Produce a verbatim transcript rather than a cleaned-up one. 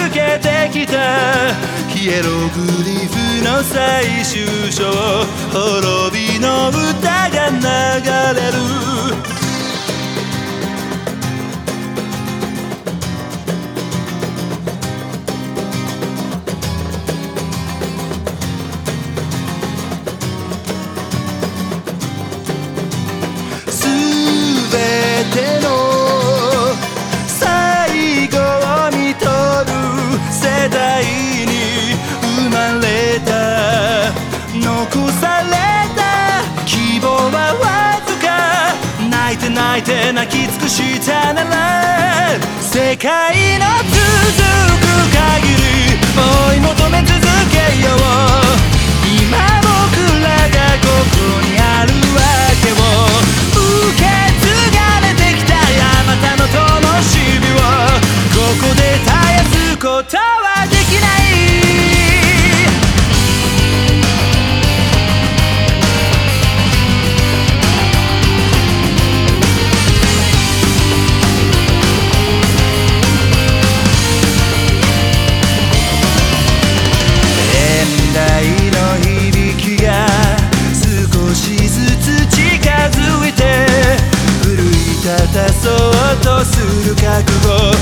けてきたヒエログリフの最終章、滅びの歌が流れる。全ての最後を見とる世代に生まれた、残された希望はわずか、泣いて泣いて泣き尽くしたなら世界の続く限り追い求め続けよう。今僕らがここにあるわけを受け継がれてきたあまたの灯火をここで絶やすことはできない。年代の響きが少しずつ近づいて奮い立たそうとする覚悟、